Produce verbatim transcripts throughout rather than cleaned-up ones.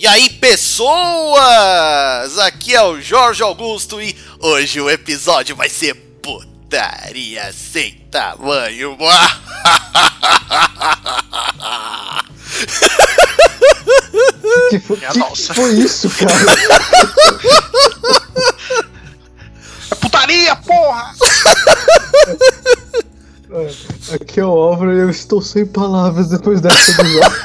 aí, pessoas? Aqui é o Jorge Augusto e hoje o episódio vai ser putaria sem tamanho. Que foi, que, que foi isso, cara? É putaria, porra! Aqui é o Álvaro e eu estou sem palavras depois dessa do Jorge.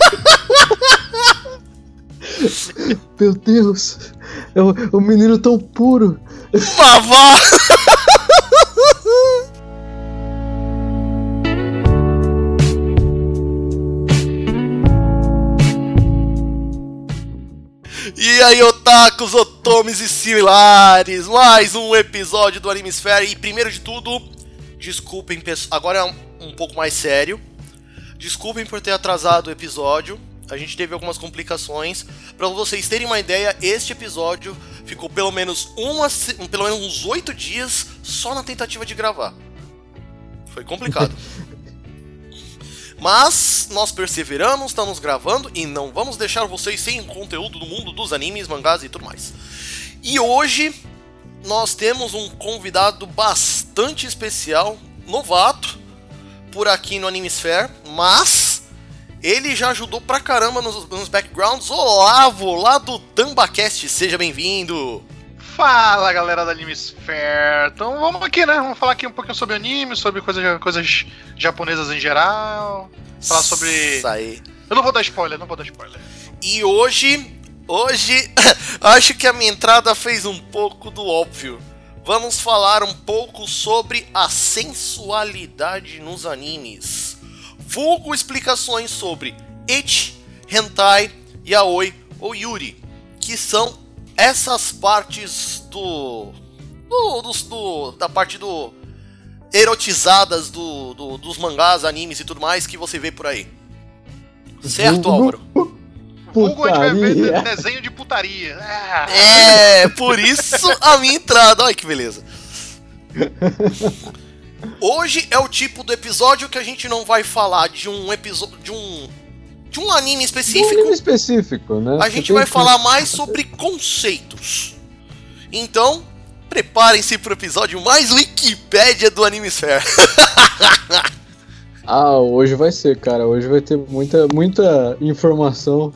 Meu Deus, é um, é um menino tão puro. Vavá! E aí, otakus, otomes e similares, mais um episódio do Animesphere. E primeiro de tudo, desculpem, agora é um, um pouco mais sério. Desculpem por ter atrasado o episódio. A gente teve algumas complicações. Para vocês terem uma ideia, este episódio ficou pelo menos, uma, pelo menos uns oito dias só na tentativa de gravar. Foi complicado. Mas nós perseveramos, estamos gravando e não vamos deixar vocês sem conteúdo do mundo dos animes, mangás e tudo mais. E hoje nós temos um convidado bastante especial, novato, por aqui no Animesphere, mas ele já ajudou pra caramba nos, nos backgrounds. Olavo, lá do TambaCast, seja bem-vindo! Fala, galera da Animesphere! Então vamos aqui, né? Vamos falar aqui um pouquinho sobre anime, sobre coisa, coisas japonesas em geral. Falar sobre... Isso aí. Eu não vou dar spoiler, não vou dar spoiler. E hoje, hoje, acho que a minha entrada fez um pouco do óbvio. Vamos falar um pouco sobre a sensualidade nos animes. Vulgo explicações sobre ecchi, hentai, yaoi ou yuri, que são essas partes do, do, do, do da parte do erotizadas do, do, dos mangás, animes e tudo mais que você vê por aí. Certo, Álvaro? Vulgo a gente vai ver desenho de putaria. Ah. É, por isso a minha entrada. Olha que beleza. Hoje é o tipo do episódio que a gente não vai falar de um episódio de um de um anime específico. Um anime específico, né? A gente vai falar mais sobre conceitos. Então, preparem-se para o episódio mais Wikipédia do Animesphere. Ah, hoje vai ser, cara. Hoje vai ter muita, muita informação.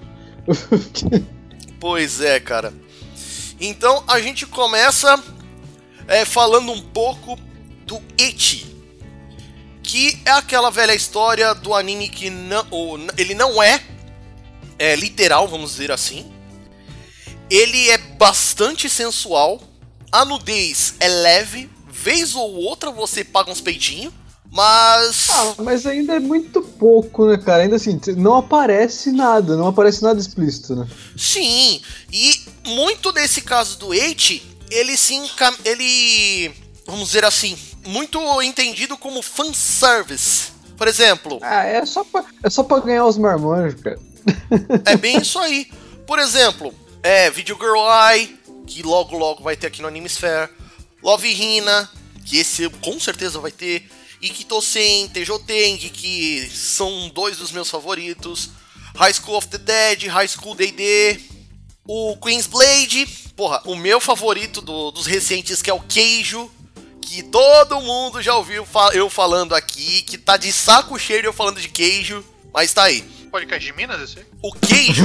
Pois é, cara. Então a gente começa é, falando um pouco do ecchi, que é aquela velha história do anime que não, ou, ele não é, é literal, vamos dizer assim. Ele é bastante sensual, a nudez é leve, vez ou outra você paga uns peitinhos, mas... Ah, mas ainda é muito pouco, né, cara? Ainda assim, não aparece nada, não aparece nada explícito, né? Sim, e muito desse caso do ecchi, ele se encam... ele... vamos dizer assim, muito entendido como fanservice. Por exemplo... Ah, é só pra, é só pra ganhar os marmanjos, cara. É bem isso aí. Por exemplo, é Video Girl Eye, que logo logo vai ter aqui no Animesphere. Love Hina, que esse com certeza vai ter. Ikitosen, Teijoteng, que são dois dos meus favoritos. High School of the Dead, High School D D. O Queen's Blade, porra, o meu favorito do, dos recentes, que é o Keijo, que todo mundo já ouviu fa- eu falando aqui, que tá de saco cheio de eu falando de Keijo, mas tá aí. Podcast de Minas, esse aí? O Keijo.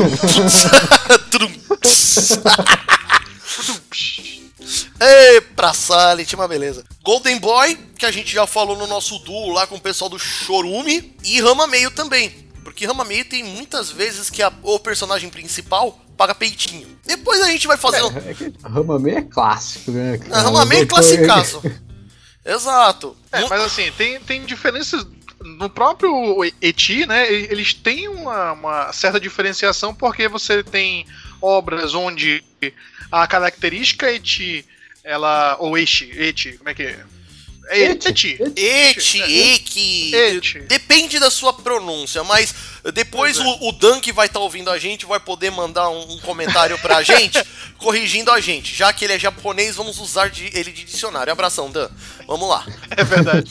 Ei, pra Silent, uma beleza. Golden Boy, que a gente já falou no nosso duo lá com o pessoal do Chorume. E Rama-meio também. Porque Rama-meio tem muitas vezes que a, o personagem principal paga peitinho. Depois a gente vai fazer... É, é que Rama-meio é clássico, né? A Rama-meio é classicaço. Exato. É, mas assim, tem, tem diferenças... No próprio ecchi, né, eles têm uma, uma certa diferenciação porque você tem obras onde a característica ecchi, ela, ou ecchi, ecchi, como é que é? É ecchi. Ecchi, ecchi, ecchi. Depende da sua pronúncia, mas depois é. o, o Dan que vai estar tá ouvindo a gente vai poder mandar um, um comentário pra gente, corrigindo a gente. Já que ele é japonês, vamos usar de, ele de dicionário. Abração, Dan. Vamos lá. É verdade.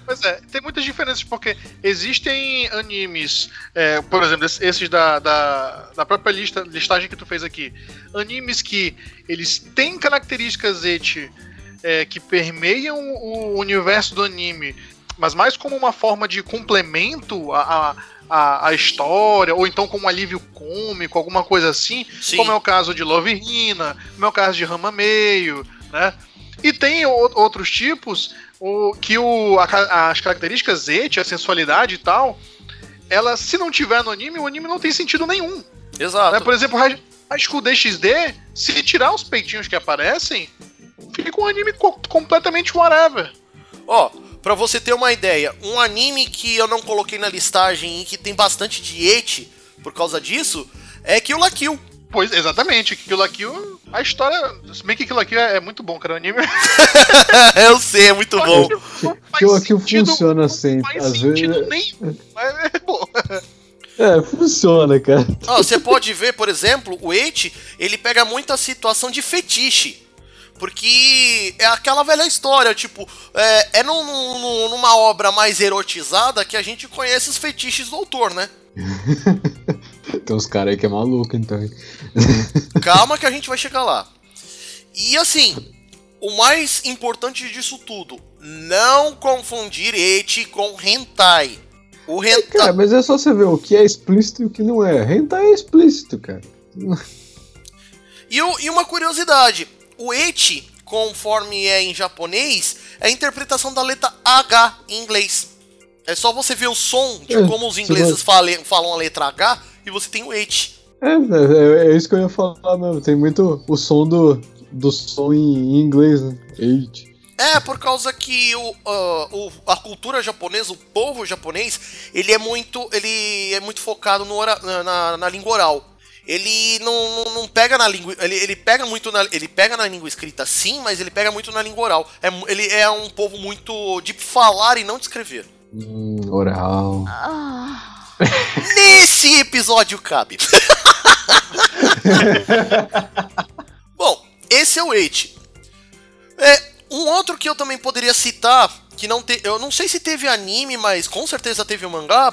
Pois é, tem muitas diferenças, porque existem animes, é, por exemplo, esses da, da, da própria lista, listagem que tu fez aqui, animes que eles têm características eti, é, que permeiam o universo do anime, mas mais como uma forma de complemento a, a, a história, ou então como um alívio cômico, alguma coisa assim, Sim. como é o caso de Love Hina, como é o caso de Ranma Meio, né? E tem o, outros tipos o, que o, a, as características eti, a sensualidade e tal, ela, se não tiver no anime, o anime não tem sentido nenhum. Exato. Né? Por exemplo, a School D X D, se tirar os peitinhos que aparecem, fica um anime co- completamente whatever. Ó, pra você ter uma ideia, um anime que eu não coloquei na listagem e que tem bastante de eti por causa disso, é Kill la Kill. Pois, exatamente, Kill la Kill, a história, se bem que Kill la Kill é, é muito bom, cara, o anime... Eu sei, é muito bom. Kill la Kill funciona sempre, às vezes... Nem, mas é bom. É, funciona, cara. Ó, você pode ver, por exemplo, o eti, ele pega muita situação de fetiche. Porque é aquela velha história, tipo, é, é num, num, numa obra mais erotizada que a gente conhece os fetiches do autor, né? Tem uns caras aí que é maluco, então. Calma que a gente vai chegar lá. E assim, o mais importante disso tudo, não confundir eti com hentai. O hentai... É, cara, mas é só você ver o que é explícito e o que não é. Hentai é explícito, cara. E, o, e uma curiosidade, o eti, conforme é em japonês, é a interpretação da letra H em inglês. É só você ver o som de é, como os ingleses falam, falam a letra H e você tem o eti. É, é, é isso que eu ia falar mesmo. Tem muito o som do, do som em, em inglês, né? Eti. É, por causa que o, uh, o, a cultura japonesa, o povo japonês, ele é muito, ele é muito focado no ora, na, na língua oral. Ele não, não, não pega na língua, ele, ele pega muito na, ele pega na língua escrita sim, mas ele pega muito na língua oral. É, ele é um povo muito de falar e não de escrever. Hum, oral. Nesse episódio cabe. Bom, esse é o eti. É, um outro que eu também poderia citar, que não te, eu não sei se teve anime, mas com certeza teve o mangá,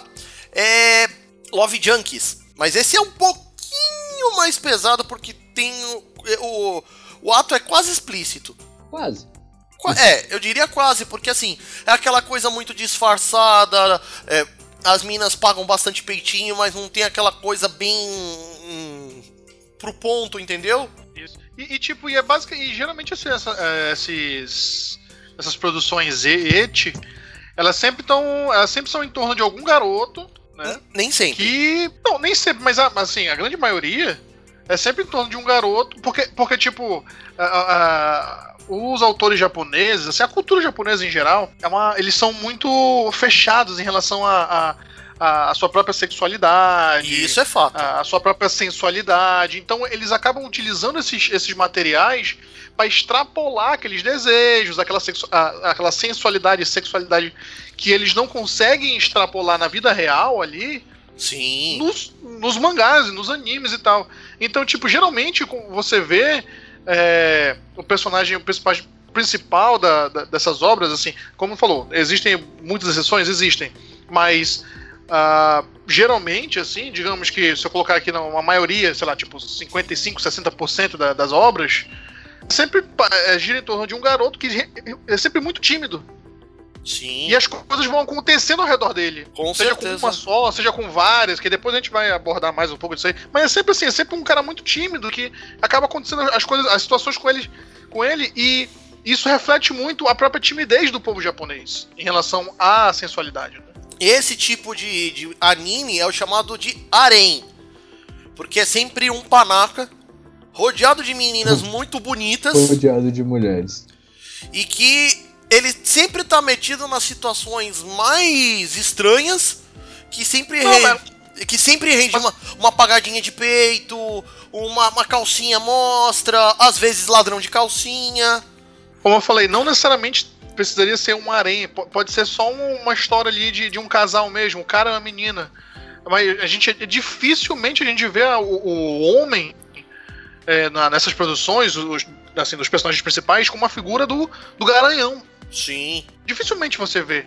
é Love Junkies. Mas esse é um pouquinho mais pesado porque tem o, o, o ato é quase explícito. Quase. É, eu diria quase, porque assim, é aquela coisa muito disfarçada, é, as minas pagam bastante peitinho, mas não tem aquela coisa bem hum, pro ponto, entendeu? Isso. E, e tipo, e é básica, e geralmente assim, essa, é, esses, essas produções eti, elas sempre estão, elas sempre são em torno de algum garoto, né? Nem sempre. Que, não, nem sempre, mas assim, a grande maioria é sempre em torno de um garoto, porque, porque tipo, a, a, os autores japoneses, assim, a cultura japonesa em geral, é uma, eles são muito fechados em relação a, a, a sua própria sexualidade. Isso é fato. A, a sua própria sensualidade. Então eles acabam utilizando esses, esses materiais para extrapolar aqueles desejos, aquela, sexu, a, aquela sensualidade e sexualidade que eles não conseguem extrapolar na vida real ali. Sim. Nos, nos mangás, nos animes e tal. Então, tipo, geralmente você vê é, o personagem, o personagem principal da, da, dessas obras, assim, como falou, existem muitas exceções, existem, mas uh, geralmente, assim, digamos que se eu colocar aqui uma maioria, sei lá, tipo cinquenta e cinco, sessenta por cento da, das obras, sempre é, gira em torno de um garoto que é sempre muito tímido. Sim. E as coisas vão acontecendo ao redor dele. Com seja certeza. com uma só, seja com várias, que depois a gente vai abordar mais um pouco disso aí. Mas é sempre assim, é sempre um cara muito tímido que acaba acontecendo as coisas, as situações com ele, com ele e isso reflete muito a própria timidez do povo japonês em relação à sensualidade. Né? Esse tipo de, de anime é o chamado de harem, porque é sempre um panaca rodeado de meninas muito bonitas. Rodeado de mulheres. E que ele sempre tá metido nas situações mais estranhas, que sempre, Não, re... mas... que sempre rende mas... uma, uma apagadinha de peito, uma, uma calcinha mostra, às vezes ladrão de calcinha. Como eu falei, não necessariamente precisaria ser um harém, pode ser só uma história ali de, de um casal mesmo, um cara e uma menina. Mas a gente, dificilmente a gente vê o, o homem é, na, nessas produções, os, assim, dos personagens principais, com uma figura do, do garanhão. Sim. Dificilmente você vê.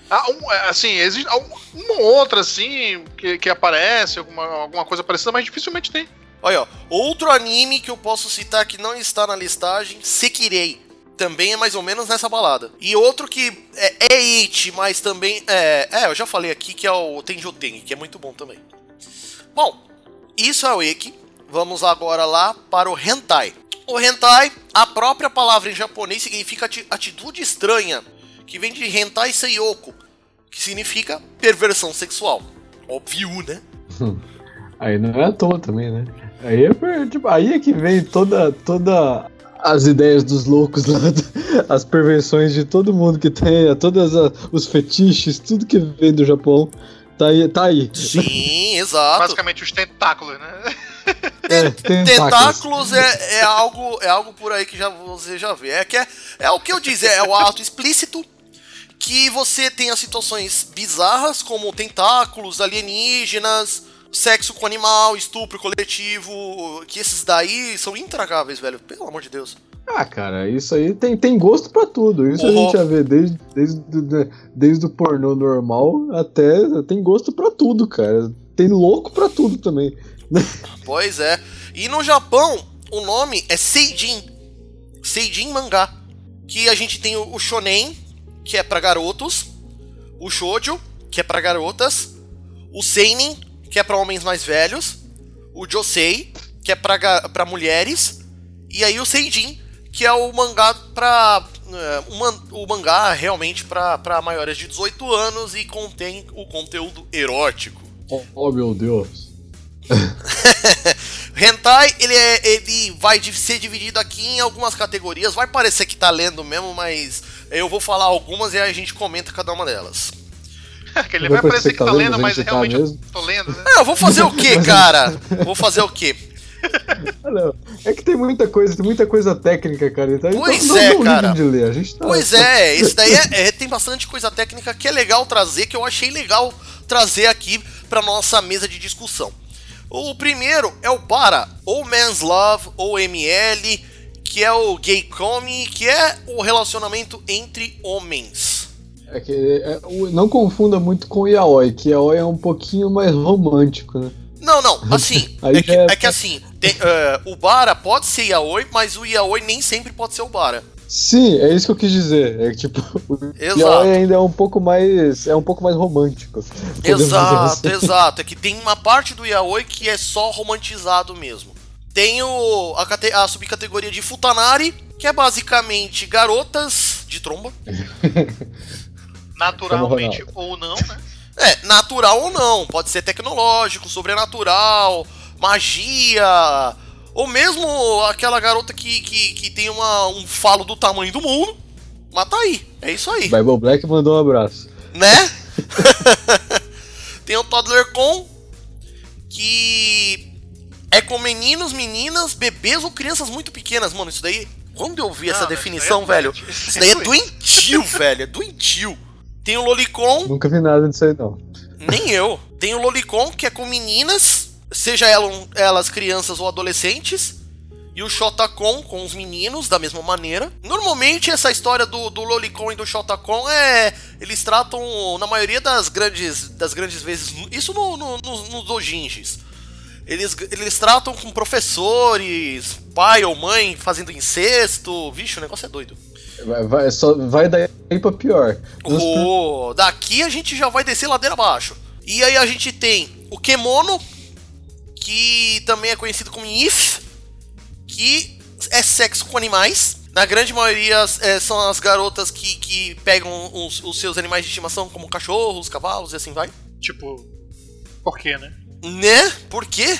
Ah, um, assim, existe uma ou outra, assim, que, que aparece, alguma, alguma coisa parecida, mas dificilmente tem. Olha, ó, outro anime que eu posso citar que não está na listagem, Sekirei. Também é mais ou menos nessa balada. E outro que é, é it, mas também... É, é, eu já falei aqui que é o Tenjoteng, que é muito bom também. Bom, isso é o Eki. Vamos agora lá para o Hentai. O Hentai, a própria palavra em japonês significa atitude estranha, que vem de Hentai Seiyoko, que significa perversão sexual. Óbvio, né? Aí não é à toa também, né? Aí é, tipo, aí é que vem toda, toda as ideias dos loucos lá, as perversões de todo mundo que tem, todos os fetiches, tudo que vem do Japão, tá aí. Tá aí. Sim, exato. Basicamente os tentáculos, né? É, tentáculos é, é, algo, é algo por aí que já, você já vê. É, que é, é o que eu disse, é o ato explícito, que você tem as situações bizarras, como tentáculos, alienígenas, sexo com animal, estupro coletivo, que esses daí são intragáveis, velho, pelo amor de Deus. Ah, cara, isso aí tem, tem gosto pra tudo. Isso oh. a gente já vê desde, desde, desde, desde o pornô normal até... Tem gosto pra tudo, cara. Tem louco pra tudo também. Pois é. E no Japão, o nome é Seijin. Seijin mangá. Que a gente tem o shonen, que é pra garotos, o shoujo, que é pra garotas, o seinen, que é pra homens mais velhos, o josei, que é pra, pra mulheres, e aí o seijin, que é o mangá pra... Uh, o, man, o mangá realmente pra, pra maiores de dezoito anos e contém o conteúdo erótico. Oh, oh meu Deus. Hentai, ele, é, ele vai ser dividido aqui em algumas categorias. Vai parecer que tá lendo mesmo, mas eu vou falar algumas e a gente comenta cada uma delas. Ele vai parecer que tá lendo, mas realmente tá eu tô lendo, né? É, eu vou fazer o quê, cara? Vou fazer o quê? Não, é que tem muita coisa, tem muita coisa técnica, cara. Então, pois então, é, não, cara. De ler. A gente tá... Pois é, esse daí é, é, tem bastante coisa técnica que é legal trazer, que eu achei legal trazer aqui pra nossa mesa de discussão. O primeiro é o Bara, ou Man's Love, ou M L, que é o Gay Come, que é o relacionamento entre homens. É que é, não confunda muito com o Yaoi, que Yaoi é um pouquinho mais romântico, né? Não, não, assim, é que, é... é que assim, tem, uh, o Bara pode ser Yaoi, mas o Yaoi nem sempre pode ser o Bara. Sim, é isso que eu quis dizer. É que tipo, o exato. Yaoi ainda é um pouco mais. É um pouco mais romântico. Exato, assim. exato. É que tem uma parte do Yaoi que é só romantizado mesmo. Tem o, a, cate, a subcategoria de Futanari, que é basicamente garotas de tromba. Naturalmente ou não, né? É, natural ou não. Pode ser tecnológico, sobrenatural, magia, ou mesmo aquela garota que, que, que tem uma, um falo do tamanho do mundo. Mas tá aí, é isso aí. Bible Black mandou um abraço. Né? Tem o Toddler Con, que é com meninos, meninas, bebês ou crianças muito pequenas. Mano, isso daí, quando eu vi não, essa definição, é velho, isso daí é doentio, velho, é doentio. Tem o Lolicon. Nunca vi nada disso aí, não. Nem eu. Tem o Lolicon, que é com meninas, seja elas, elas crianças ou adolescentes. E o Shotacon com os meninos, da mesma maneira. Normalmente, essa história do, do Lolicon e do Shotacon é... Eles tratam, na maioria das grandes, das grandes vezes... Isso no, no, no, nos doujinshis. Eles, eles tratam com professores, pai ou mãe fazendo incesto. Vixe, o negócio é doido. Vai, vai, só vai daí pra pior. Oh, daqui a gente já vai descer ladeira abaixo. E aí a gente tem o Kemono, que também é conhecido como If, que é sexo com animais. Na grande maioria é, são as garotas que, que pegam os, os seus animais de estimação, como cachorros, cavalos e assim vai. Tipo, por quê, né? Né? Por quê?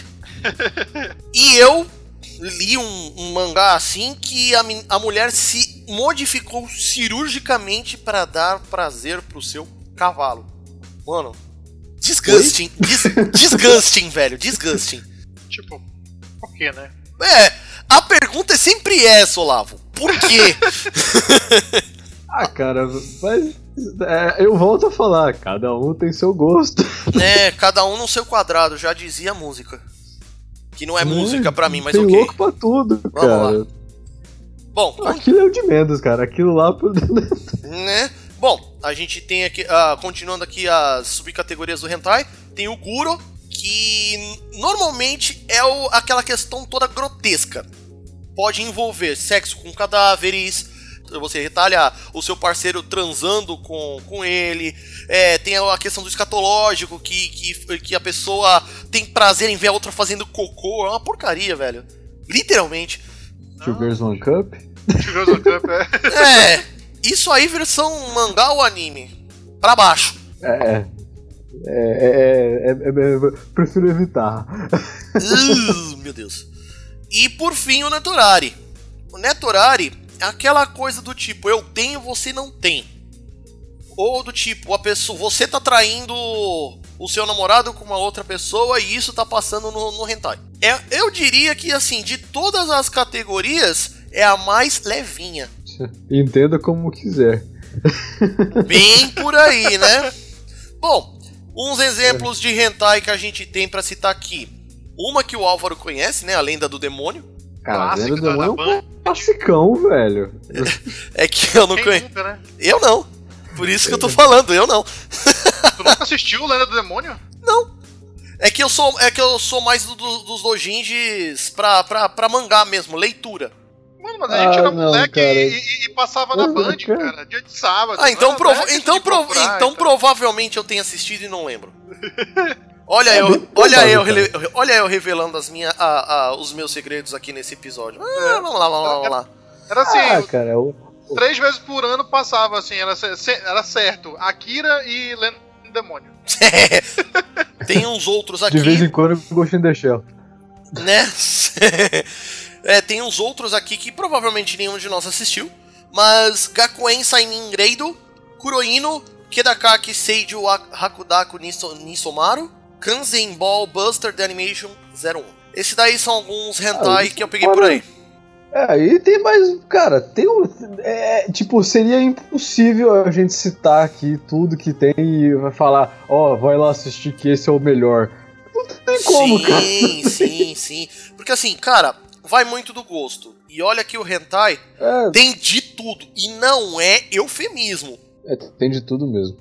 E eu li um, um mangá assim que a, a mulher se modificou cirurgicamente para dar prazer pro seu cavalo. Mano, disgusting. Dis, disgusting, velho, disgusting. Tipo, por quê, né? É, a pergunta é sempre essa, Olavo. Por quê? Ah, cara, mas é, eu volto a falar, cada um tem seu gosto. É, cada um no seu quadrado, já dizia a música. Que não é não, música pra mim, mas tem ok. Tem louco pra tudo, vamos cara. Lá. Bom, aquilo é o de menos, cara. Aquilo lá... né? Bom, a gente tem aqui, uh, continuando aqui as subcategorias do hentai, tem o Guro, que normalmente é o, aquela questão toda grotesca. Pode envolver sexo com cadáveres, você retalha o seu parceiro transando com, com ele, é, tem a questão do escatológico, que, que, que a pessoa tem prazer em ver a outra fazendo cocô, é uma porcaria, velho. Literalmente. Two Girls One Cup? Two Girls One Cup, é. É, isso aí versão mangá ou anime? Pra baixo. É. É, é, é, é, é prefiro evitar. uh, meu Deus. E por fim o Netorari. O Netorari é aquela coisa do tipo, eu tenho, você não tem. Ou do tipo, a pessoa, você tá traindo o seu namorado com uma outra pessoa e isso tá passando no, no hentai. É, eu diria que, assim, de todas as categorias, é a mais levinha. Entenda como quiser. Bem por aí, né? Bom, uns exemplos de hentai que a gente tem pra citar aqui. Uma que o Álvaro conhece, né? A Lenda do Demônio. Cara, a Lenda do Demônio é um classicão, velho. É que eu não conheço. Né? Eu não. Por isso que eu tô falando, eu não. Tu nunca assistiu Lenda do Demônio? Não. É que eu sou, é que eu sou mais do, do, dos dojinjis pra, pra, pra mangá mesmo, leitura. Mano, mas a gente ah, era não, moleque e, e, e passava na Band, cara. cara, dia de sábado. Ah, então, prova moleque, então, prova procurar, então cara. provavelmente eu tenha assistido e não lembro. Olha eu, olha eu, olha eu revelando as minhas, a, a, os meus segredos aqui nesse episódio. Ah, vamos lá, vamos lá, vamos lá. Era assim, ah, cara, eu... três vezes por ano passava assim, era, era certo. Akira e Lenda do Demônio. Tem uns outros aqui. De vez em quando eu Ghost in the Shell. Né? É, tem uns outros aqui que provavelmente nenhum de nós assistiu. Mas Gakuen Sainin Reido, Kuroino, Kedakaki Seiju Hakudaku Niso, Nisomaru, Kanzen Ball Buster The Animation zero um. Esses daí são alguns hentai ah, que eu peguei por aí. É, e tem mais, cara, tem um, é, tipo, seria impossível a gente citar aqui tudo que tem e vai falar, ó, oh, vai lá assistir que esse é o melhor. Não tem como, sim, cara. Sim, sim, sim. Porque assim, cara, vai muito do gosto. E olha que o hentai é. tem de tudo. E não é eufemismo. É, tem de tudo mesmo.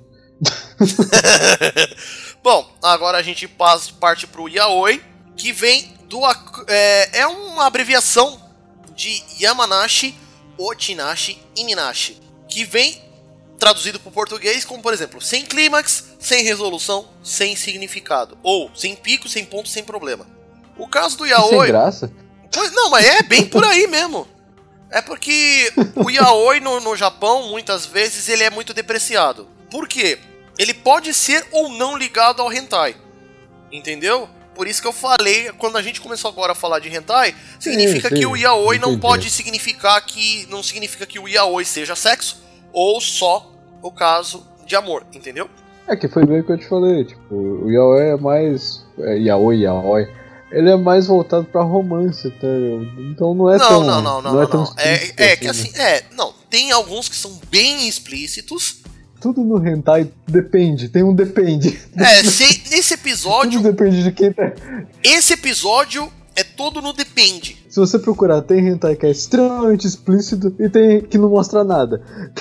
Bom, agora a gente passa, parte pro yaoi, que vem do... É, é uma abreviação de Yamanashi, Ochinashi e Minashi, que vem traduzido para o português como, por exemplo, sem clímax, sem resolução, sem significado. Ou sem pico, sem ponto, sem problema. O caso do yaoi... Sem graça? Pois, não, mas é bem por aí mesmo. É porque o yaoi no, no Japão, muitas vezes, ele é muito depreciado. Por quê? Ele pode ser ou não ligado ao hentai. Entendeu? Por isso que eu falei, quando a gente começou agora a falar de hentai, significa sim, sim. que o yaoi não pode significar que... Não significa que o yaoi seja sexo, ou só o caso de amor, entendeu? É que foi bem o que eu te falei, tipo, o yaoi é mais... É, yaoi, yaoi... Ele é mais voltado pra romance, tá? Então não é não, tão... Não, não, não, não. É, não, tão não. É, é que assim, é... Não, tem alguns que são bem explícitos... Tudo no hentai depende, tem um depende. É, se, nesse episódio... Tudo depende de quem tá... Esse episódio é todo no depende. Se você procurar, tem hentai que é extremamente explícito e tem que não mostra nada.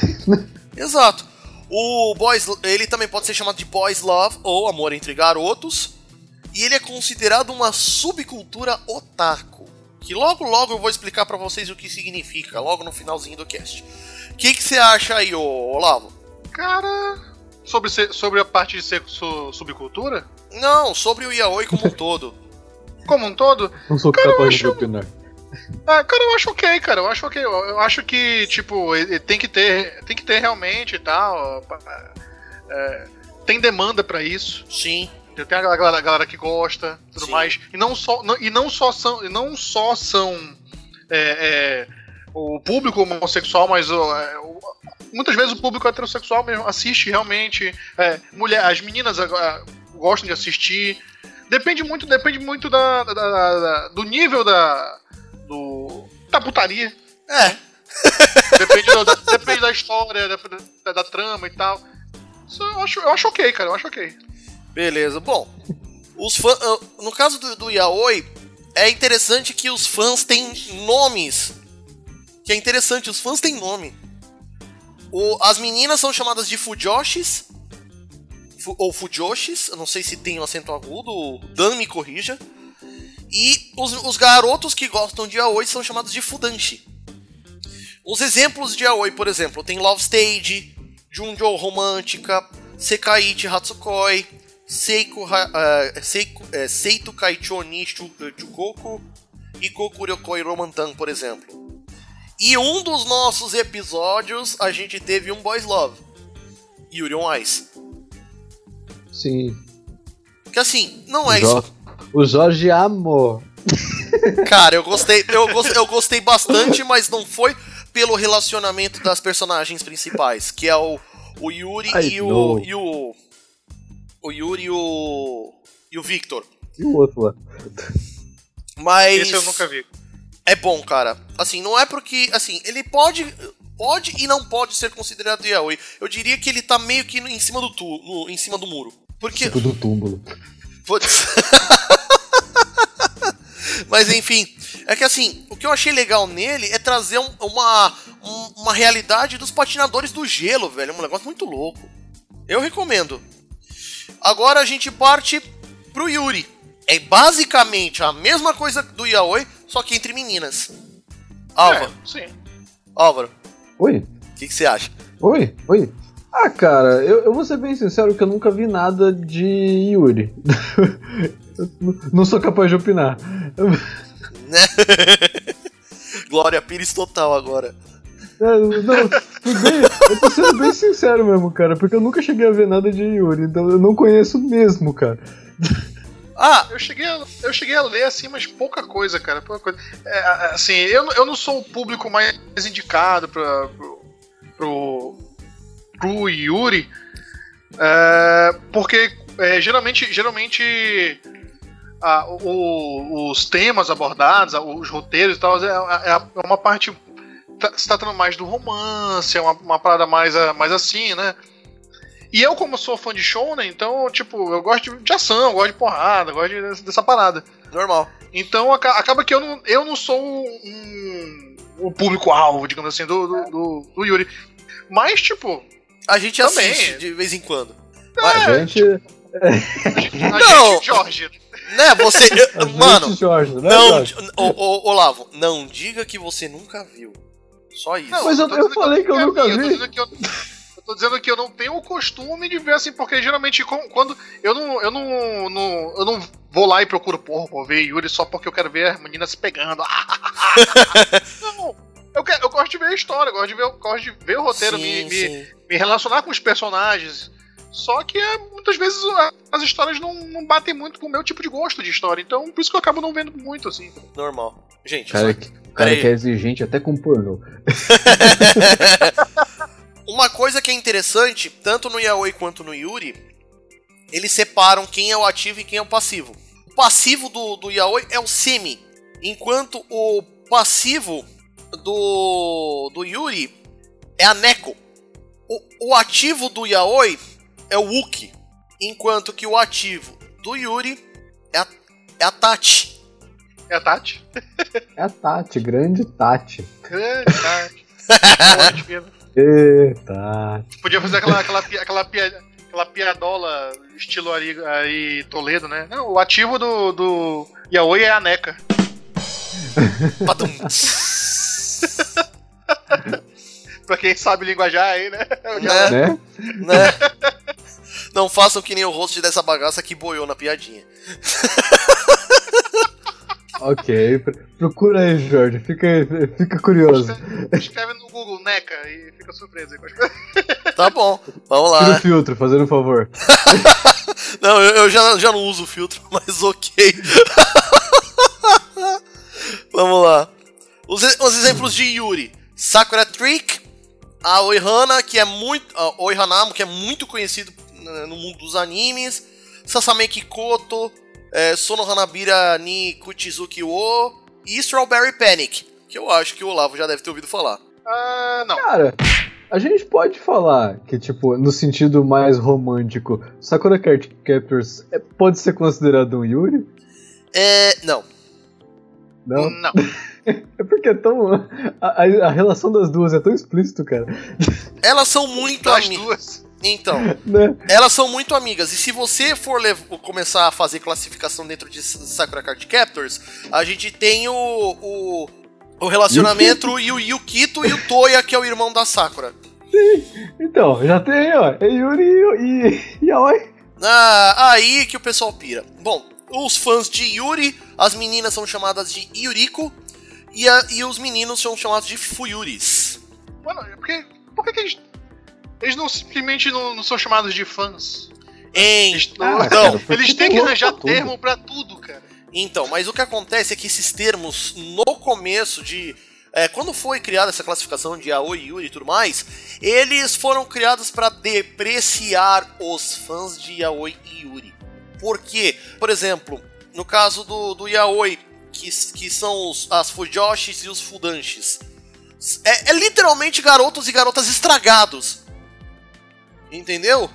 Exato. O Boys, ele também pode ser chamado de Boys Love, ou Amor entre Garotos. E ele é considerado uma subcultura otaku. Que logo, logo eu vou explicar pra vocês o que significa, logo no finalzinho do cast. O que você acha aí, ô Olavo? Cara, sobre, ser, sobre a parte de ser su, subcultura? Não, sobre o yaoi como um todo. Como um todo? Não sou cara, capaz acho... de opinar. Ah, cara, eu acho ok, cara, eu acho ok. Eu acho que, tipo, tem que ter, tem que ter realmente e tal. É, tem demanda pra isso. Sim. Tem a galera, a galera que gosta, tudo Sim. mais. E não só, não, e não só são, e não só são é, é, o público homossexual, mas o, é, o, muitas vezes o público heterossexual mesmo assiste realmente. É, mulher, as meninas é, gostam de assistir. Depende muito, depende muito da, da, da, da, do nível da, do, da putaria. É. Depende, do, da, depende da história, da, da, da trama e tal. Isso eu acho, eu acho ok, cara, eu acho ok. Beleza, bom, os fãs, no caso do, do yaoi, é interessante que os fãs têm nomes, que é interessante, os fãs têm nome. O, as meninas são chamadas de Fujoshis, fu, ou Fujoshis, eu não sei se tem um acento agudo, o Dan me corrija. E os, os garotos que gostam de yaoi são chamados de Fudanshi. Os exemplos de yaoi, por exemplo, tem Love Stage, Junjo Romântica, Sekaiichi Hatsukoi, Seiko, uh, Seiko, uh, Seito Kaicho ni Chukoku e Kokuryokoi Romantan, por exemplo. E um dos nossos episódios, a gente teve um Boys Love, Yuri on Ice. Sim. Que assim, não é Jo- isso. O Jorge amou. Cara, eu gostei, eu gostei, eu gostei bastante, mas não foi pelo relacionamento das personagens principais, que é o, o Yuri I e o, know. e o. O Yuri e o. E o Victor. E o outro lá? Mas. Esse eu nunca vi. É bom, cara. Assim, não é porque. Assim, ele pode. Pode e não pode ser considerado yaoi. Eu diria que ele tá meio que no- em cima do tu, no- em cima do muro. Porque. Tipo do túmulo. Putz. Mas enfim, é que assim, o que eu achei legal nele é trazer um- uma, um- uma realidade dos patinadores do gelo, velho. É um negócio muito louco. Eu recomendo. Agora a gente parte pro Yuri. É basicamente a mesma coisa do yaoi, só que entre meninas. Álvaro, É, sim. Álvaro, Oi? o que que você acha? Oi? Oi? Ah, cara, eu, eu vou ser bem sincero que eu nunca vi nada de Yuri. Eu n- não sou capaz de opinar. Né? Glória Pires total agora. É, não, tudo bem, eu tô sendo bem sincero mesmo, cara, porque eu nunca cheguei a ver nada de Yuri, então eu não conheço mesmo, cara. Ah, Eu cheguei, a, eu cheguei a ler assim, mas pouca coisa, cara. Pouca coisa. É, a- assim, eu, não- eu não sou o público mais indicado pra, pro, pro, pro Yuri, é, porque é, geralmente, geralmente ah, o- os temas abordados, os roteiros e tal, é, é- é uma parte. Tá, se tratando mais do romance, é uma, uma parada mais, ah, mais assim, né? E eu, como sou fã de shonen, então, tipo, eu gosto de, de ação, eu gosto de porrada, eu gosto de- dessa parada. normal. Então aca- acaba que eu não, eu não sou um, um público-alvo, digamos assim, do, do, do- do Yuri. Mas, tipo, A gente Também. assiste de vez em quando. A gente. a Não. gente, Jorge, Né, você. A Mano, gente, Jorge, né, não. Jorge? Ô, ô, Olavo, não diga que você nunca viu. Só isso. Mas eu- tô eu dizendo falei que eu nunca Eu tô vi. dizendo que eu, eu tô dizendo que eu não tenho o costume de ver assim, porque geralmente com- quando eu não, eu não, não- eu não vou lá e procuro, porra, vou ver Yuri só porque eu quero ver as meninas se pegando. Não, eu, quero, eu gosto de ver a história, eu gosto de ver, eu gosto de ver o roteiro, Sim, me, me, sim. me relacionar com os personagens. Só que é, muitas vezes a- as histórias não, não batem muito com o meu tipo de gosto de história, então por isso que eu acabo não vendo muito assim. Normal. Gente, Cara, só- que- cara Peraí. que é exigente até com pornô. uma coisa que é interessante, tanto no Yaoi quanto no Yuri, eles separam quem é o ativo e quem é o passivo. O passivo do, do Yaoi é o Semi, enquanto o passivo do, do Yuri é a Neko. O, o ativo do Yaoi é o Uki, enquanto que o ativo do Yuri é a, é a Tati. É a Tati? É a Tati, grande Tati. Grande Tati. Boa, divina. Ê, Tati. Podia fazer aquela, aquela, pi- aquela, pia- aquela piadola estilo aí, aí Toledo, né? Não, o ativo do, do Yaoi é a Neca. Badum. Pra quem sabe linguajar aí, né? Né? Né? Né? Não façam que nem o host dessa bagaça que boiou na piadinha. Ok, pr- procura aí, Jorge. Fica, fica curioso. Escreve, escreve no Google Neca e fica surpreso aí com as coisas. Tá bom, vamos Tira lá. o filtro, fazendo um favor. Não, eu, eu já, já não uso filtro, mas ok. Vamos lá. Os, e- os exemplos de Yuri. Sakura Trick, a Oihana, que é muito. A Oihanamo, que é muito conhecido né, no mundo dos animes. Sasame Kikoto, é, Sono Hanabira ni Kuchizuki wo e Strawberry Panic, que eu acho que o Olavo já deve ter ouvido falar. Ah, não. Cara, a gente pode falar que, tipo, no sentido mais romântico, Sakura Card Captors é- pode ser considerado um Yuri? É. Não. Não? Não. É porque é tão. A, a relação das duas é tão explícito, cara. Elas são muito Das amigas. duas. Então, Né? elas são muito amigas. E se você for lev- começar a fazer classificação dentro de Sakura Card Captors, a gente tem o, o, o relacionamento e o Yukito e o Toya, que é o irmão da Sakura. Então, já tem, ó. É Yuri e, e Yaoi. Ah, aí que o pessoal pira. Bom, os fãs de Yuri, as meninas são chamadas de Yuriko e, a, e os meninos são chamados de Fuyuris. Mano, por que, por que, que eles. Eles não simplesmente não, não são chamados de fãs? Eles, Ah, não, cara, foi eles tudo têm que louco arranjar pra tudo. termo pra tudo, cara. Então, mas o que acontece é que esses termos, no começo de... É, quando foi criada essa classificação de Yaoi, Yuri e tudo mais, eles foram criados para depreciar os fãs de Yaoi e Yuri. Por quê? Por exemplo, no caso do, do Yaoi, que, que são os, as Fujoshis e os Fudanshis, é, é literalmente garotos e garotas estragados. Entendeu?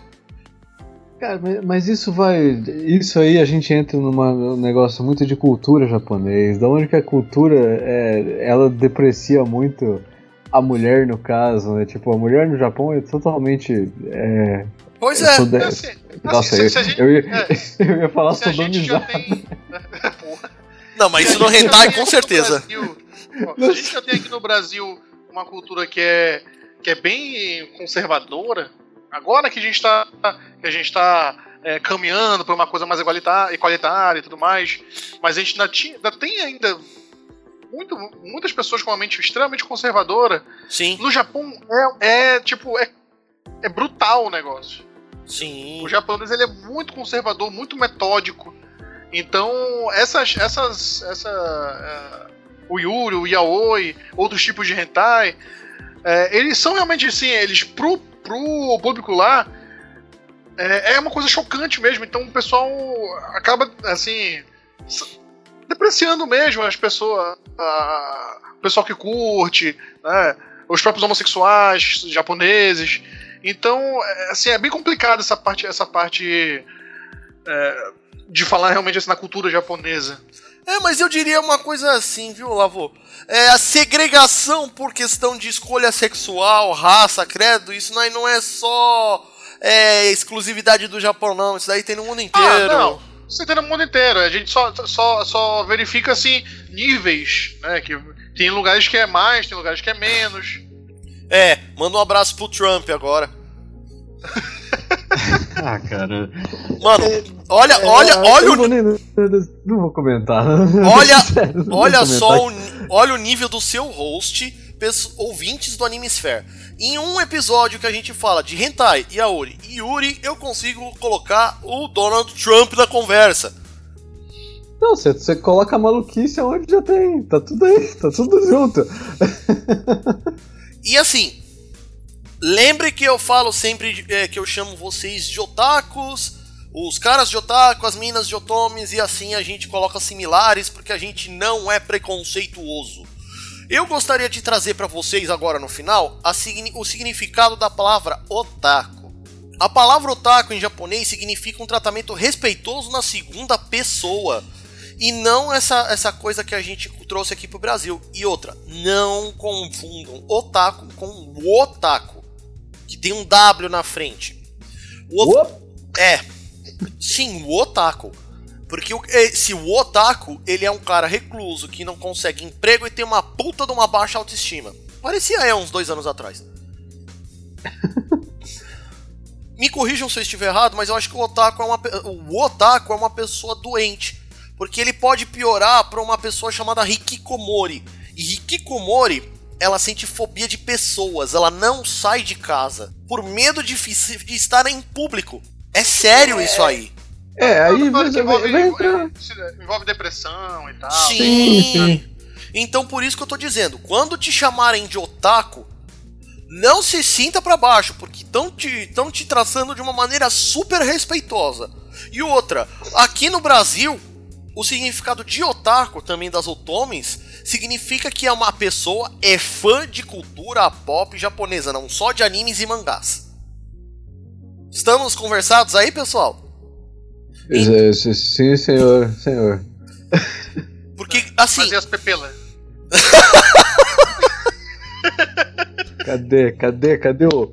Cara, mas, mas isso vai. Isso aí a gente entra numa- num negócio muito de cultura japonês. Da onde que a cultura é, ela deprecia muito a mulher, no caso, né? Tipo, a mulher no Japão é totalmente. É, Pois eu é. sou de- Assim, Nossa, assim, eu, se a gente- eu ia, é. eu ia falar Se a gente já sodomizado. tem. Porra. Não, mas Se isso no a gente já hentai tem com aqui no certeza. Brasil- ó, se a gente já tem aqui no Brasil uma cultura que é, que é bem conservadora, agora que a gente tá, que a gente tá é, caminhando para uma coisa mais igualitária, igualitária e tudo mais, mas a gente ainda, tinha, ainda tem ainda muito, muitas pessoas com uma mente extremamente conservadora. Sim, No Japão é, é tipo é, é brutal o negócio. sim. O japonês ele é muito conservador, muito metódico. Então, essas. essas essa, uh, o Yuri, o Yaoi, outros tipos de hentai, uh, eles são realmente assim, eles pro, pro público lá uh, é uma coisa chocante mesmo. Então o pessoal acaba assim depreciando mesmo as pessoas, uh, o pessoal que curte, né, os próprios homossexuais japoneses. Então, assim, é bem complicado essa parte, essa parte é, de falar realmente assim na cultura japonesa. É, mas eu diria uma coisa assim, viu, Lavô? É, a segregação por questão de escolha sexual, raça, credo, isso não é, não é só é, exclusividade do Japão, não. Isso daí tem no mundo inteiro. Ah, não. Isso tem no mundo inteiro. A gente só, só, só verifica, assim, níveis, né? Que tem lugares que é mais, tem lugares que é menos. É, manda um abraço pro Trump agora. Ah, cara. Mano, olha, olha, É, olha eu o vou nem- não vou comentar. Olha, Sério, não vou olha comentar. só, o, ni- olha o nível do seu host, pesso- ouvintes do Animesphere. Em um episódio que a gente fala de hentai, yaoi e yuri, eu consigo colocar o Donald Trump na conversa. Não, você, você coloca a maluquice onde já tem. Tá tudo aí, tá tudo junto. E assim, lembre que eu falo sempre de- é, que eu chamo vocês de otakus, os caras de otaku, as minas de otomis, e assim a gente coloca similares, porque a gente não é preconceituoso. Eu gostaria de trazer para vocês agora no final a signi- o significado da palavra otaku. A palavra otaku em japonês significa um tratamento respeitoso na segunda pessoa. E não essa, essa coisa que a gente trouxe aqui pro Brasil. E outra, não confundam otaku com otaku, que tem um W na frente. O ot- Opa. É, sim, o otaku. Porque o- esse otaku, ele é um cara recluso, que não consegue emprego e tem uma puta de uma baixa autoestima. Parecia é uns dois anos atrás. Me corrijam se eu estiver errado, mas eu acho que o otaku é uma, pe- o otaku é uma pessoa doente. Porque ele pode piorar para uma pessoa chamada hikikomori. E hikikomori, ela sente fobia de pessoas, ela não sai de casa por medo de, fi- de estar em público. É sério isso aí. É, aí Tudo vai, que envolve, vai entrar. envolve depressão e tal. Sim. sim. Então por isso que eu tô dizendo, quando te chamarem de otaku, não se sinta pra baixo, porque estão te, tão te traçando de uma maneira super respeitosa. E outra, aqui no Brasil, o significado de otaku, também das otomis, significa que é uma pessoa é fã de cultura pop japonesa, não só de animes e mangás. Estamos conversados aí, pessoal? Sim, senhor, senhor. Porque, assim, Mas e as pepelas? Cadê, cadê, cadê o...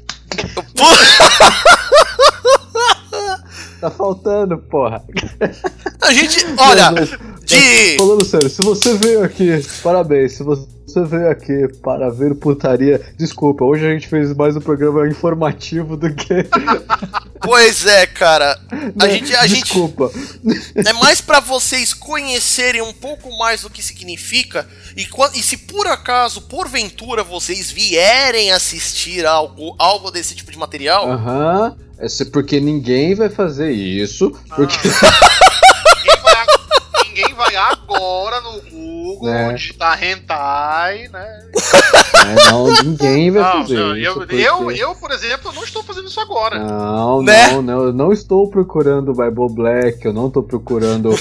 Tá faltando, porra. A gente, olha, Mas, de... Falando sério, se você veio aqui, parabéns, se você veio aqui para ver putaria, desculpa, hoje a gente fez mais um programa informativo do que... Pois é, cara, a gente, a desculpa. gente... É mais pra vocês conhecerem um pouco mais do que significa, e, e se por acaso, porventura, vocês vierem assistir algo, algo desse tipo de material... Aham, uhum. É porque ninguém vai fazer isso, porque... ninguém, vai, ninguém vai agora no Google né? digitar hentai, né? É, não, ninguém vai não, fazer não, isso. Eu, porque... eu, eu, por exemplo, não estou fazendo isso agora. Não, né? não, não, eu não estou procurando Bible Black, eu não estou procurando...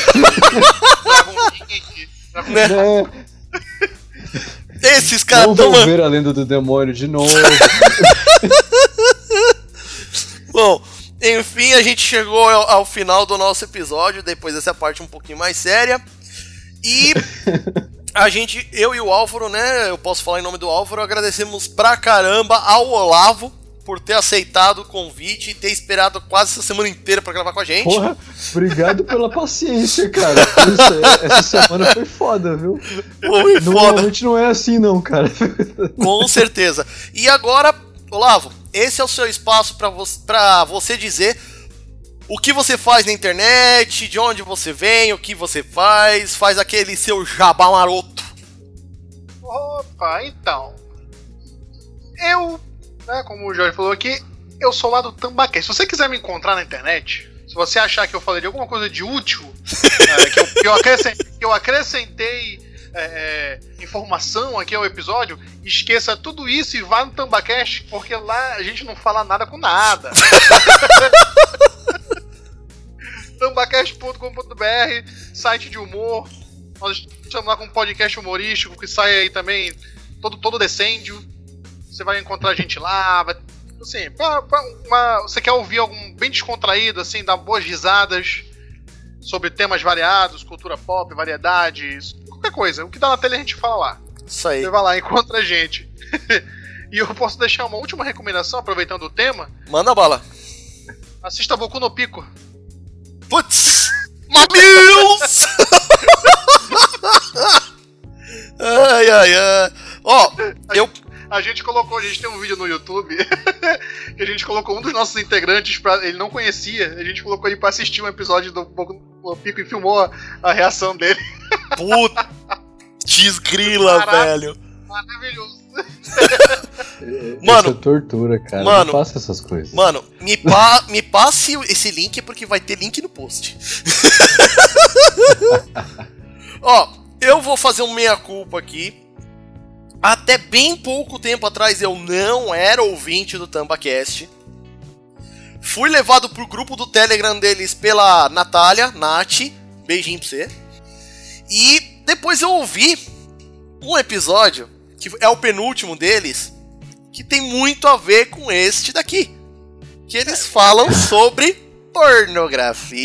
né? Esses caras não tão... vou ver a Lenda do Demônio de novo. Bom, enfim, a gente chegou ao, ao final do nosso episódio, depois dessa parte um pouquinho mais séria. E a gente, eu e o Álvaro, né, eu posso falar em nome do Álvaro, agradecemos pra caramba ao Olavo por ter aceitado o convite e ter esperado quase essa semana inteira pra gravar com a gente. Porra, obrigado pela paciência, cara. Essa, essa semana foi foda, viu? Foi foda. Normalmente não é assim não, cara. Com certeza. E agora, Olavo, esse é o seu espaço pra você, pra você dizer o que você faz na internet, de onde você vem, o que você faz, faz aquele seu jabá maroto. Opa, então. Eu, né, como o Jorge falou aqui, eu sou lá do Tambaquê. Se você quiser me encontrar na internet, se você achar que eu falei de alguma coisa de útil, é, que, eu, que, eu acrescentei, que eu acrescentei é, informação aqui ao episódio, esqueça tudo isso e vá no Tambacast, porque lá a gente não fala nada com nada. tambacast ponto com ponto b r, site de humor. Nós estamos lá com um podcast humorístico que sai aí também todo, todo decêndio. Você vai encontrar a gente lá. Vai, assim, pra, pra uma, você quer ouvir algum bem descontraído, assim, dar boas risadas sobre temas variados, cultura pop, variedades, qualquer coisa. O que dá na tela a gente fala lá. Isso aí. Você vai lá e encontra a gente. E eu posso deixar uma última recomendação, aproveitando o tema. Manda bala. Assista Boku no Pico. Putz! Mamilos! Ai, ai, ai. Ó, eu... A gente colocou, a gente tem um vídeo no YouTube que a gente colocou um dos nossos integrantes, pra, ele não conhecia, a gente colocou ele pra assistir um episódio do Boku no Pico e filmou a, a reação dele. Puta! Desgrila, velho. Maravilhoso. Mano, isso é tortura, cara. Mano, não faça essas coisas. Mano, me, pa me passe esse link porque vai ter link no post. Ó, eu vou fazer um meia-culpa aqui. Até bem pouco tempo atrás eu não era ouvinte do Tambacast. Fui levado pro grupo do Telegram deles pela Natália, Nath. Beijinho pra você. E depois eu ouvi um episódio, que é o penúltimo deles, que tem muito a ver com este daqui. Que eles falam sobre pornografia.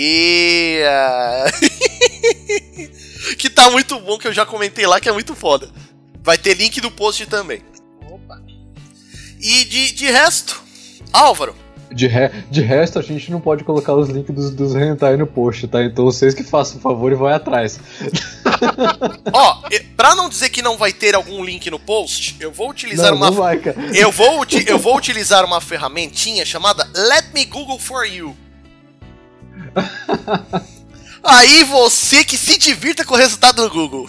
Que tá muito bom, que eu já comentei lá, que é muito foda. Vai ter link no post também. Opa. E de, de resto, Álvaro. De, re, de resto, a gente não pode colocar os links dos, dos hentai no post, tá? Então vocês que façam o favor e vai atrás. Ó, pra não dizer que não vai ter algum link no post, eu vou utilizar não, uma. Não vai, cara. Eu vou, eu vou utilizar uma ferramentinha chamada Let Me Google For You. Aí você que se divirta com o resultado do Google.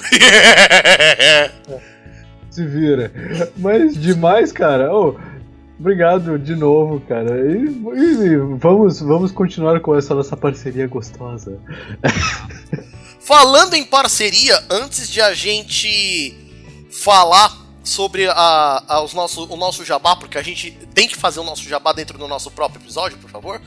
Se vira. Mas demais, cara. Oh, obrigado de novo, cara. E, e vamos, vamos continuar com essa nossa parceria gostosa. Falando em parceria, antes de a gente falar sobre a, a, os nosso, o nosso jabá, porque a gente tem que fazer o nosso jabá dentro do nosso próprio episódio, por favor.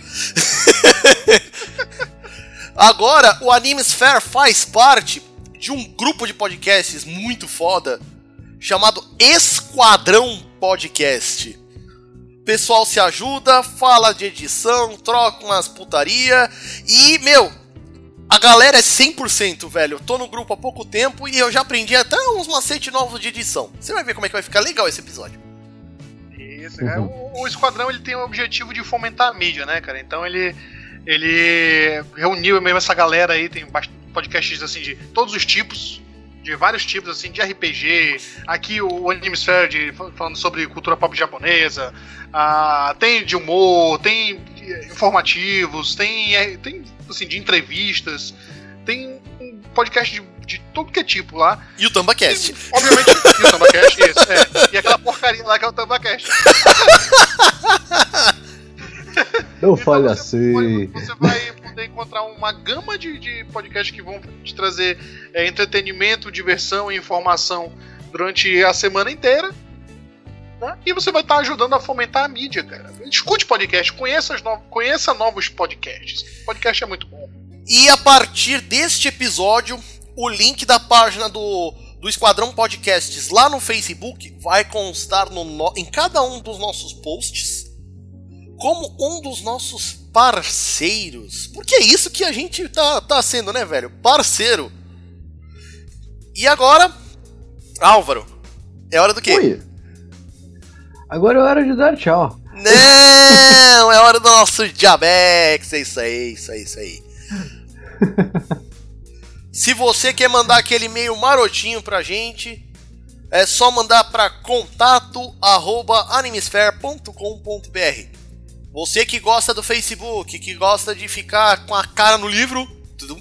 Agora, o Animesphere faz parte de um grupo de podcasts muito foda chamado Esquadrão Podcast. O pessoal se ajuda, fala de edição, troca umas putaria e, meu, A galera é cem por cento, velho. Eu tô no grupo há pouco tempo e eu já aprendi até uns macetes novos de edição. Você vai ver como é que vai ficar legal esse episódio. Isso, uhum. o, o Esquadrão ele tem o objetivo de fomentar a mídia, né, cara? Então ele, ele reuniu mesmo essa galera aí, tem podcasts assim de todos os tipos, de vários tipos, assim, de R P G. Aqui o Animesphere de, falando sobre cultura pop japonesa. Ah, tem de humor, tem informativos, tem, tem assim, de entrevistas, tem um podcast de, de todo que é tipo lá. E o TambaCast. E, obviamente, e o TambaCast, isso, é. E aquela porcaria lá que é o TambaCast. Não então falha você assim. Pode, você vai poder encontrar uma gama de, de podcasts que vão te trazer é, entretenimento, diversão e informação durante a semana inteira. Né? E você vai estar ajudando a fomentar a mídia, cara. Escute podcast, conheça, as no... conheça novos podcasts. Podcast é muito bom. E a partir deste episódio, o link da página do, do Esquadrão Podcasts lá no Facebook vai constar no, no, em cada um dos nossos posts como um dos nossos parceiros. Porque é isso que a gente tá, tá sendo, né, velho? Parceiro. E agora, Álvaro, é hora do quê? Oi. Agora é hora de dar tchau. Não, é hora do nosso Jabex. É isso aí, isso aí, isso aí. Se você quer mandar aquele e-mail marotinho pra gente, é só mandar pra contato arroba animesphere ponto com ponto b r. Você que gosta do Facebook, que gosta de ficar com a cara no livro, tudo...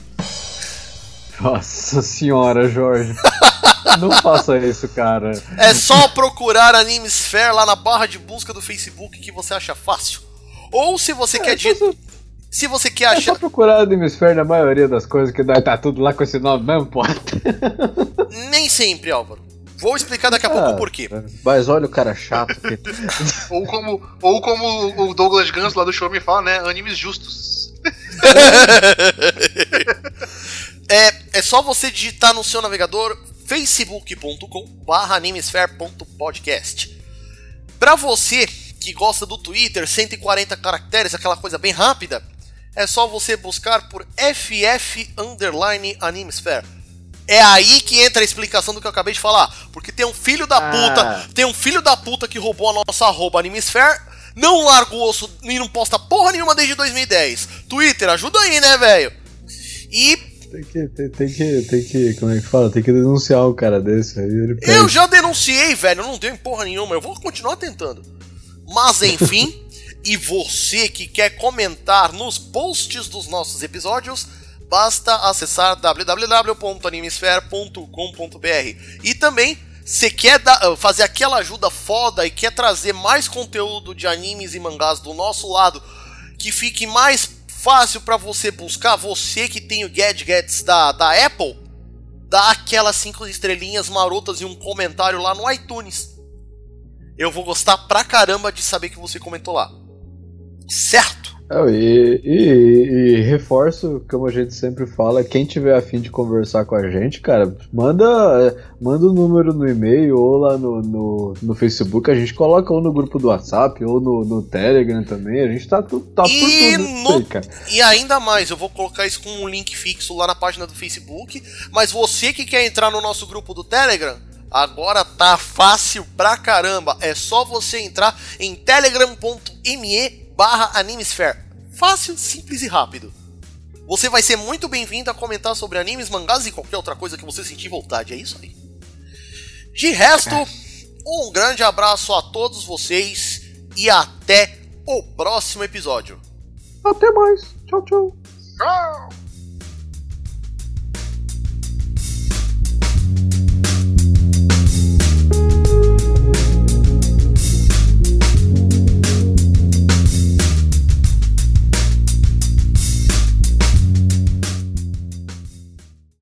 Nossa senhora, Jorge. Não faça isso, cara. É só procurar Animesphere lá na barra de busca do Facebook que você acha fácil. Ou se você é, quer... Di... Só... Se você quer achar... É só procurar Animesphere na maioria das coisas que tá tudo lá com esse nome mesmo, pô. Nem sempre, Álvaro. Vou explicar daqui a ah, pouco o porquê. Mas olha o cara chato. Que... ou, como, ou como o Douglas Ganso lá do show me fala, né? Animes justos. é, é só você digitar no seu navegador facebook ponto com barra animesphere ponto podcast. Pra você que gosta do Twitter, cento e quarenta caracteres, aquela coisa bem rápida, é só você buscar por F F underline Animesphere. É aí que entra a explicação do que eu acabei de falar. Porque tem um filho da ah. puta, tem um filho da puta que roubou a nossa arroba Animesphere, não larga o osso e não posta porra nenhuma desde dois mil e dez. Twitter, ajuda aí, né, velho? E... Tem que, tem, tem que, tem que, como é que fala? Tem que denunciar um cara desse aí. Ele eu já denunciei, velho, não deu em porra nenhuma, eu vou continuar tentando. Mas enfim, e você que quer comentar nos posts dos nossos episódios, basta acessar w w w ponto animesphere ponto com ponto b r. E também, se quer dar, fazer aquela ajuda foda e quer trazer mais conteúdo de animes e mangás do nosso lado, que fique mais fácil pra você buscar, você que tem o gadgets da, da Apple, dá aquelas cinco estrelinhas marotas e um comentário lá no iTunes. Eu vou gostar pra caramba de saber que você comentou lá. Certo? E, e, e reforço, como a gente sempre fala, quem tiver a fim de conversar com a gente, cara, manda manda o um número no e-mail ou lá no, no, no Facebook, a gente coloca ou no grupo do WhatsApp ou no, no Telegram também, a gente tá, tu, tá e por tudo no, aí, cara. E ainda mais, eu vou colocar isso com um link fixo lá na página do Facebook, mas você que quer entrar no nosso grupo do Telegram, agora tá fácil pra caramba, é só você entrar em telegram ponto me barra Animesphere. Fácil, simples e rápido. Você vai ser muito bem-vindo a comentar sobre animes, mangás e qualquer outra coisa que você sentir vontade. É isso aí. De resto, um grande abraço a todos vocês e até o próximo episódio. Até mais. Tchau, tchau. Tchau.